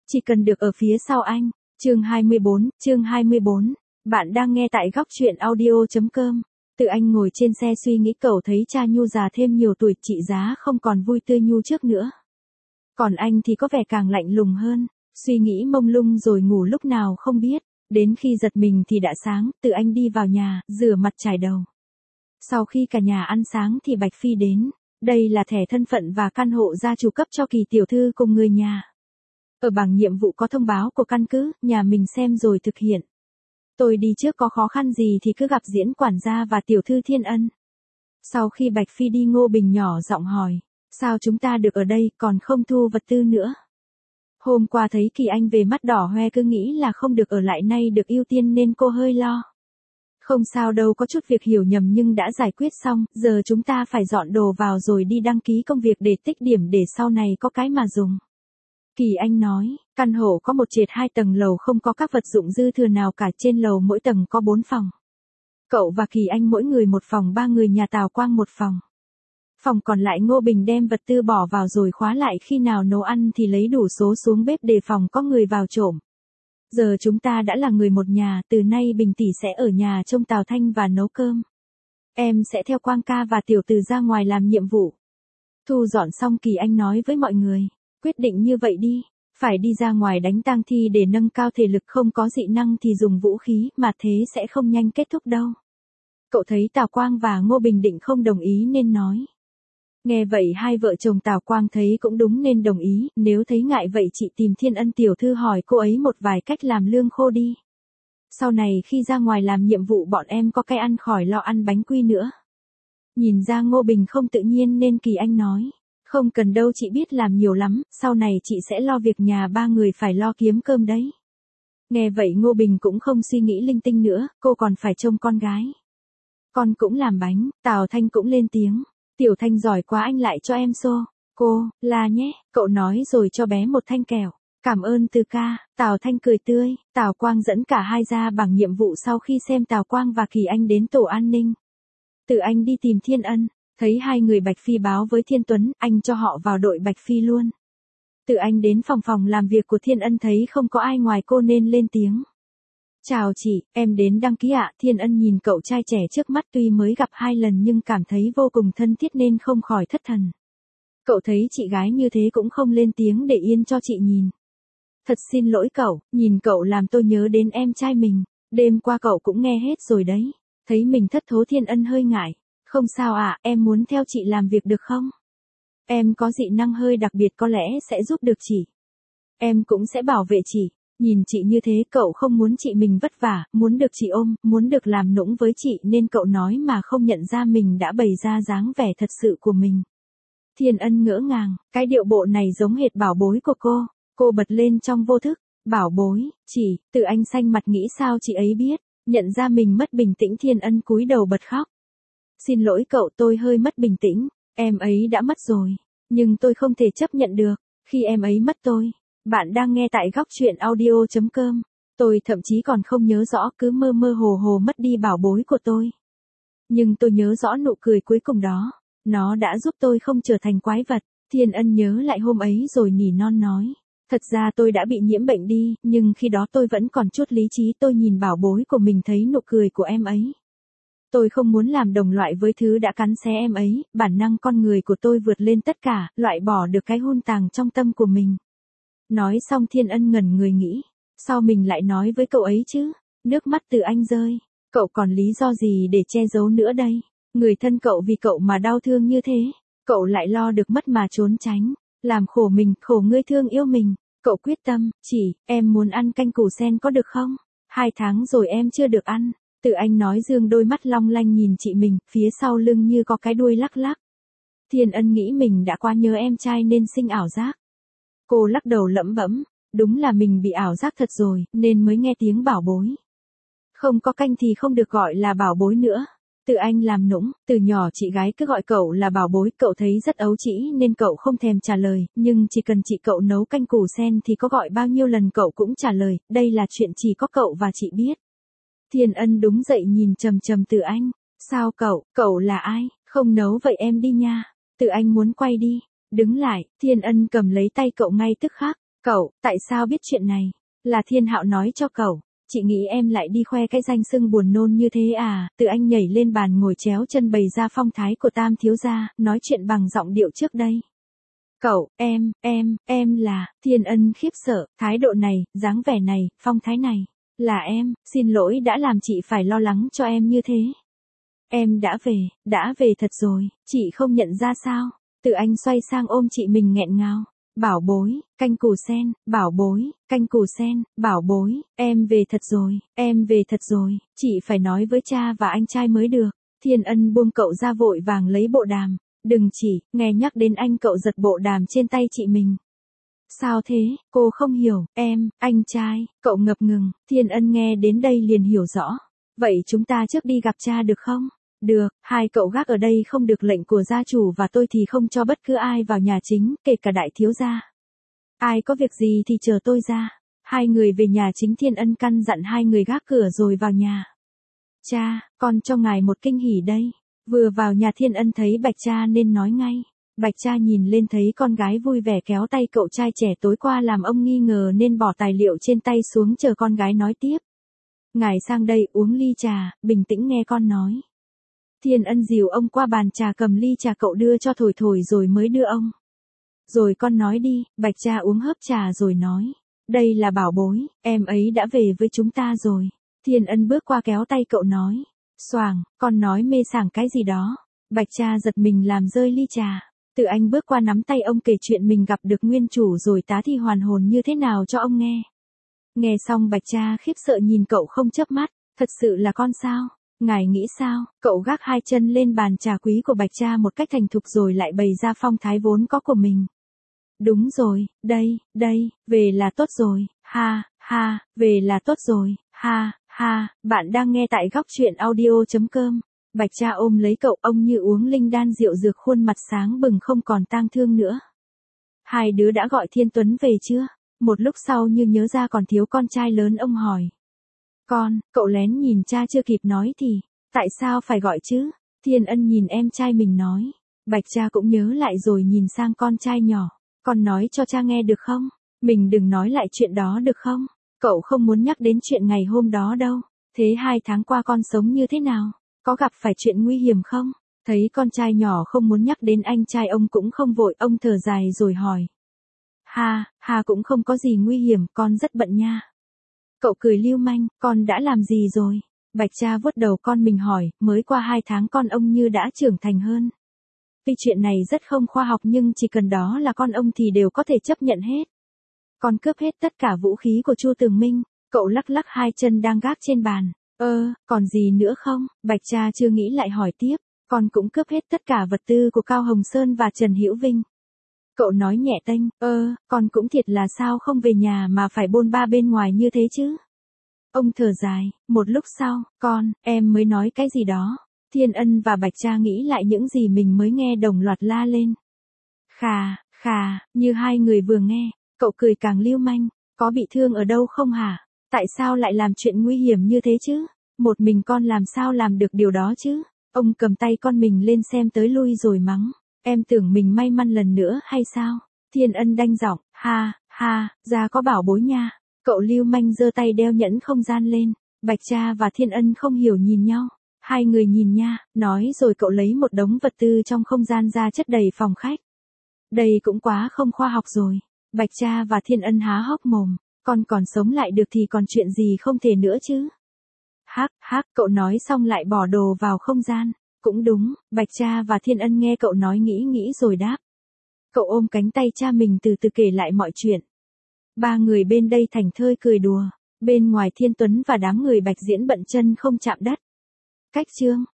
chỉ cần được ở phía sau anh. Chương 24, bạn đang nghe tại góc truyện audio.com. Tự anh ngồi trên xe suy nghĩ cậu thấy cha Nhu già thêm nhiều tuổi, trị giá không còn vui tươi Nhu trước nữa. Còn anh thì có vẻ càng lạnh lùng hơn, suy nghĩ mông lung rồi ngủ lúc nào không biết, đến khi giật mình thì đã sáng, Tự anh đi vào nhà, rửa mặt chải đầu. Sau khi cả nhà ăn sáng thì Bạch Phi đến, đây là thẻ thân phận và căn hộ gia chủ cấp cho Kỳ tiểu thư cùng người nhà. Ở bảng nhiệm vụ có thông báo của căn cứ, nhà mình xem rồi thực hiện. Tôi đi trước, có khó khăn gì thì cứ gặp diễn quản gia và tiểu thư Thiên Ân. Sau khi Bạch Phi đi, Ngô Bình nhỏ giọng hỏi, sao chúng ta được ở đây, còn không thu vật tư nữa? Hôm qua thấy Kỳ Anh về mắt đỏ hoe, cứ nghĩ là không được ở lại, nay được ưu tiên nên cô hơi lo. Không sao đâu, có chút việc hiểu nhầm nhưng đã giải quyết xong, giờ chúng ta phải dọn đồ vào rồi đi đăng ký công việc để tích điểm để sau này có cái mà dùng. Kỳ Anh nói, căn hộ có một trệt 2 tầng lầu, không có các vật dụng dư thừa nào cả, trên lầu mỗi tầng có 4 phòng. Cậu và Kỳ Anh mỗi người một phòng, 3 người nhà Tào Quang một phòng. Phòng còn lại Ngô Bình đem vật tư bỏ vào rồi khóa lại, khi nào nấu ăn thì lấy đủ số xuống bếp đề phòng có người vào trộm. Giờ chúng ta đã là người một nhà, từ nay Bình tỷ sẽ ở nhà trông Tào Thanh và nấu cơm. Em sẽ theo Quang ca và Tiểu Từ ra ngoài làm nhiệm vụ. Thu dọn xong, Kỳ Anh nói với mọi người, quyết định như vậy đi, phải đi ra ngoài đánh tang thi để nâng cao thể lực, không có dị năng thì dùng vũ khí, mà thế sẽ không nhanh kết thúc đâu. Cậu thấy Tào Quang và Ngô Bình định không đồng ý nên nói. Nghe vậy hai vợ chồng Tào Quang thấy cũng đúng nên đồng ý, nếu thấy ngại vậy chị tìm Thiên Ân tiểu thư hỏi cô ấy một vài cách làm lương khô đi. Sau này khi ra ngoài làm nhiệm vụ bọn em có cái ăn, khỏi lo ăn bánh quy nữa. Nhìn ra Ngô Bình không tự nhiên nên Kỳ Anh nói, không cần đâu, chị biết làm nhiều lắm, sau này chị sẽ lo việc nhà, 3 người phải lo kiếm cơm đấy. Nghe vậy Ngô Bình cũng không suy nghĩ linh tinh nữa, cô còn phải trông con gái. Con cũng làm bánh, Tào Thanh cũng lên tiếng. Tiểu Thanh giỏi quá, anh lại cho em xô. Cô, là nhé, cậu nói rồi cho bé một thanh kẹo. Cảm ơn Từ ca, Tào Thanh cười tươi. Tào Quang dẫn cả hai ra bảng nhiệm vụ sau khi xem Tào Quang và Kỳ Anh đến tổ an ninh. Từ Anh đi tìm Thiên Ân, thấy hai người Bạch Phi báo với Thiên Tuấn, anh cho họ vào đội Bạch Phi luôn. Từ Anh đến phòng làm việc của Thiên Ân thấy không có ai ngoài cô nên lên tiếng. Chào chị, em đến đăng ký ạ. Thiên Ân nhìn cậu trai trẻ trước mắt, tuy mới gặp 2 lần nhưng cảm thấy vô cùng thân thiết nên không khỏi thất thần. Cậu thấy chị gái như thế cũng không lên tiếng để yên cho chị nhìn. Thật xin lỗi cậu, nhìn cậu làm tôi nhớ đến em trai mình, đêm qua cậu cũng nghe hết rồi đấy. Thấy mình thất thố, Thiên Ân hơi ngại. Không sao ạ, em muốn theo chị làm việc được không? Em có dị năng hơi đặc biệt, có lẽ sẽ giúp được chị. Em cũng sẽ bảo vệ chị. Nhìn chị như thế cậu không muốn chị mình vất vả, muốn được chị ôm, muốn được làm nũng với chị nên cậu nói mà không nhận ra mình đã bày ra dáng vẻ thật sự của mình. Thiên Ân ngỡ ngàng, cái điệu bộ này giống hệt bảo bối của cô bật lên trong vô thức, bảo bối, chị, Từ Anh xanh mặt nghĩ sao chị ấy biết, nhận ra mình mất bình tĩnh Thiên Ân cúi đầu bật khóc. Xin lỗi cậu, tôi hơi mất bình tĩnh, em ấy đã mất rồi, nhưng tôi không thể chấp nhận được, khi em ấy mất tôi. Bạn đang nghe tại góc truyện audio.com. Tôi thậm chí còn không nhớ rõ, cứ mơ mơ hồ hồ mất đi bảo bối của tôi. Nhưng tôi nhớ rõ nụ cười cuối cùng đó. Nó đã giúp tôi không trở thành quái vật. Thiên Ân nhớ lại hôm ấy rồi nỉ non nói. Thật ra tôi đã bị nhiễm bệnh đi, nhưng khi đó tôi vẫn còn chút lý trí. Tôi nhìn bảo bối của mình, thấy nụ cười của em ấy. Tôi không muốn làm đồng loại với thứ đã cắn xé em ấy. Bản năng con người của tôi vượt lên tất cả, loại bỏ được cái hun tàng trong tâm của mình. Nói xong Thiên Ân ngẩn người nghĩ, sao mình lại nói với cậu ấy chứ? Nước mắt Từ Anh rơi, cậu còn lý do gì để che giấu nữa đây? Người thân cậu vì cậu mà đau thương như thế, cậu lại lo được mất mà trốn tránh, làm khổ mình, khổ người thương yêu mình. Cậu quyết tâm, chỉ, em muốn ăn canh củ sen có được không? 2 tháng rồi em chưa được ăn. Từ Anh nói dương đôi mắt long lanh nhìn chị mình, phía sau lưng như có cái đuôi lắc lắc. Thiên Ân nghĩ mình đã quá nhớ em trai nên sinh ảo giác. Cô lắc đầu lẩm bẩm, đúng là mình bị ảo giác thật rồi, nên mới nghe tiếng bảo bối. Không có canh thì không được gọi là bảo bối nữa. Từ Anh làm nũng, từ nhỏ chị gái cứ gọi cậu là bảo bối, cậu thấy rất ấu trĩ nên cậu không thèm trả lời, nhưng chỉ cần chị cậu nấu canh củ sen thì có gọi bao nhiêu lần cậu cũng trả lời, đây là chuyện chỉ có cậu và chị biết. Thiên Ân đứng dậy nhìn chằm chằm Từ Anh, sao cậu là ai, không nấu vậy em đi nha. Từ Anh muốn quay đi. Đứng lại, Thiên Ân cầm lấy tay cậu ngay tức khắc, Cậu, tại sao biết chuyện này? Là Thiên Hạo nói cho cậu. Chị nghĩ em lại đi khoe cái danh xưng buồn nôn như thế à? Từ Anh nhảy lên bàn ngồi chéo chân bày ra phong thái của Tam thiếu gia, nói chuyện bằng giọng điệu trước đây. Cậu, em là, Thiên Ân khiếp sợ, thái độ này, dáng vẻ này, phong thái này, là em, xin lỗi đã làm chị phải lo lắng cho em như thế. Em đã về thật rồi, chị không nhận ra sao? Từ Anh xoay sang ôm chị mình nghẹn ngào. Bảo bối, canh củ sen, bảo bối, canh củ sen, bảo bối, em về thật rồi, chị phải nói với cha và anh trai mới được. Thiên Ân buông cậu ra vội vàng lấy bộ đàm. Đừng chỉ, nghe nhắc đến anh cậu giật bộ đàm trên tay chị mình. Sao thế, cô không hiểu, anh trai, cậu ngập ngừng, Thiên Ân nghe đến đây liền hiểu rõ. Vậy chúng ta trước đi gặp cha được không? Được, hai cậu gác ở đây không được lệnh của gia chủ và tôi thì không cho bất cứ ai vào nhà chính, kể cả đại thiếu gia. Ai có việc gì thì chờ tôi ra. Hai người về nhà chính, Thiên Ân căn dặn hai người gác cửa rồi vào nhà. Cha, con cho ngài một kinh hỉ đây. Vừa vào nhà Thiên Ân thấy Bạch Cha nên nói ngay. Bạch Cha nhìn lên thấy con gái vui vẻ kéo tay cậu trai trẻ tối qua làm ông nghi ngờ nên bỏ tài liệu trên tay xuống chờ con gái nói tiếp. Ngài sang đây uống ly trà, bình tĩnh nghe con nói. Thiên Ân dìu ông qua bàn trà, cầm ly trà cậu đưa cho thổi thổi rồi mới đưa ông. Rồi con nói đi, Bạch Cha uống hớp trà rồi nói. Đây là bảo bối, em ấy đã về với chúng ta rồi. Thiên Ân bước qua kéo tay cậu nói. Xoàng, con nói mê sảng cái gì đó. Bạch Cha giật mình làm rơi ly trà. Từ Anh bước qua nắm tay ông kể chuyện mình gặp được nguyên chủ rồi tá thi hoàn hồn như thế nào cho ông nghe. Nghe xong Bạch Cha khiếp sợ nhìn cậu không chớp mắt. Thật sự là con sao? Ngài nghĩ sao? Cậu gác hai chân lên bàn trà quý của Bạch Cha một cách thành thục rồi lại bày ra phong thái vốn có của mình. Đúng rồi, đây, về là tốt rồi, ha, về là tốt rồi, ha, bạn đang nghe tại góc truyện audio.com. Bạch Cha ôm lấy cậu, ông như uống linh đan rượu dược, khuôn mặt sáng bừng không còn tang thương nữa. Hai đứa đã gọi Thiên Tuấn về chưa? Một lúc sau như nhớ ra còn thiếu con trai lớn, ông hỏi. Cậu lén nhìn cha chưa kịp nói thì, tại sao phải gọi chứ? Thiên Ân nhìn em trai mình nói. Bạch Cha cũng nhớ lại rồi nhìn sang con trai nhỏ. Con nói cho cha nghe được không? Mình đừng nói lại chuyện đó được không? Cậu không muốn nhắc đến chuyện ngày hôm đó đâu. Thế 2 tháng qua con sống như thế nào? Có gặp phải chuyện nguy hiểm không? Thấy con trai nhỏ không muốn nhắc đến anh trai, ông cũng không vội, ông thở dài rồi hỏi. Ha, cũng không có gì nguy hiểm, con rất bận nha. Cậu cười lưu manh, con đã làm gì rồi? Bạch Cha vuốt đầu con mình hỏi, mới qua 2 tháng con ông như đã trưởng thành hơn. Vì chuyện này rất không khoa học nhưng chỉ cần đó là con ông thì đều có thể chấp nhận hết. Con cướp hết tất cả vũ khí của Chu Tường Minh. Cậu lắc lắc hai chân đang gác trên bàn. Còn gì nữa không? Bạch Cha chưa nghĩ lại hỏi tiếp. Con cũng cướp hết tất cả vật tư của Cao Hồng Sơn và Trần Hữu Vinh. Cậu nói nhẹ tênh. Con cũng thiệt là sao không về nhà mà phải bôn ba bên ngoài như thế chứ? Ông thở dài, một lúc sau, em mới nói cái gì đó. Thiên Ân và Bạch Cha nghĩ lại những gì mình mới nghe đồng loạt la lên. Khà, như hai người vừa nghe, cậu cười càng lưu manh. Có bị thương ở đâu không hả? Tại sao lại làm chuyện nguy hiểm như thế chứ? Một mình con làm sao làm được điều đó chứ? Ông cầm tay con mình lên xem tới lui rồi mắng. Em tưởng mình may mắn lần nữa hay sao? Thiên Ân đanh giọng, ha, ra có bảo bối nha. Cậu lưu manh giơ tay đeo nhẫn không gian lên. Bạch Cha và Thiên Ân không hiểu nhìn nhau. Hai người nhìn nha, nói rồi cậu lấy một đống vật tư trong không gian ra chất đầy phòng khách. Đây cũng quá không khoa học rồi. Bạch Cha và Thiên Ân há hốc mồm. Con còn sống lại được thì còn chuyện gì không thể nữa chứ? Hắc, cậu nói xong lại bỏ đồ vào không gian. Cũng đúng, Bạch Cha và Thiên Ân nghe cậu nói nghĩ rồi đáp. Cậu ôm cánh tay cha mình từ từ kể lại mọi chuyện. Ba người bên đây thảnh thơi cười đùa. Bên ngoài Thiên Tuấn và đám người Bạch Diễn bận chân không chạm đất. Cách chương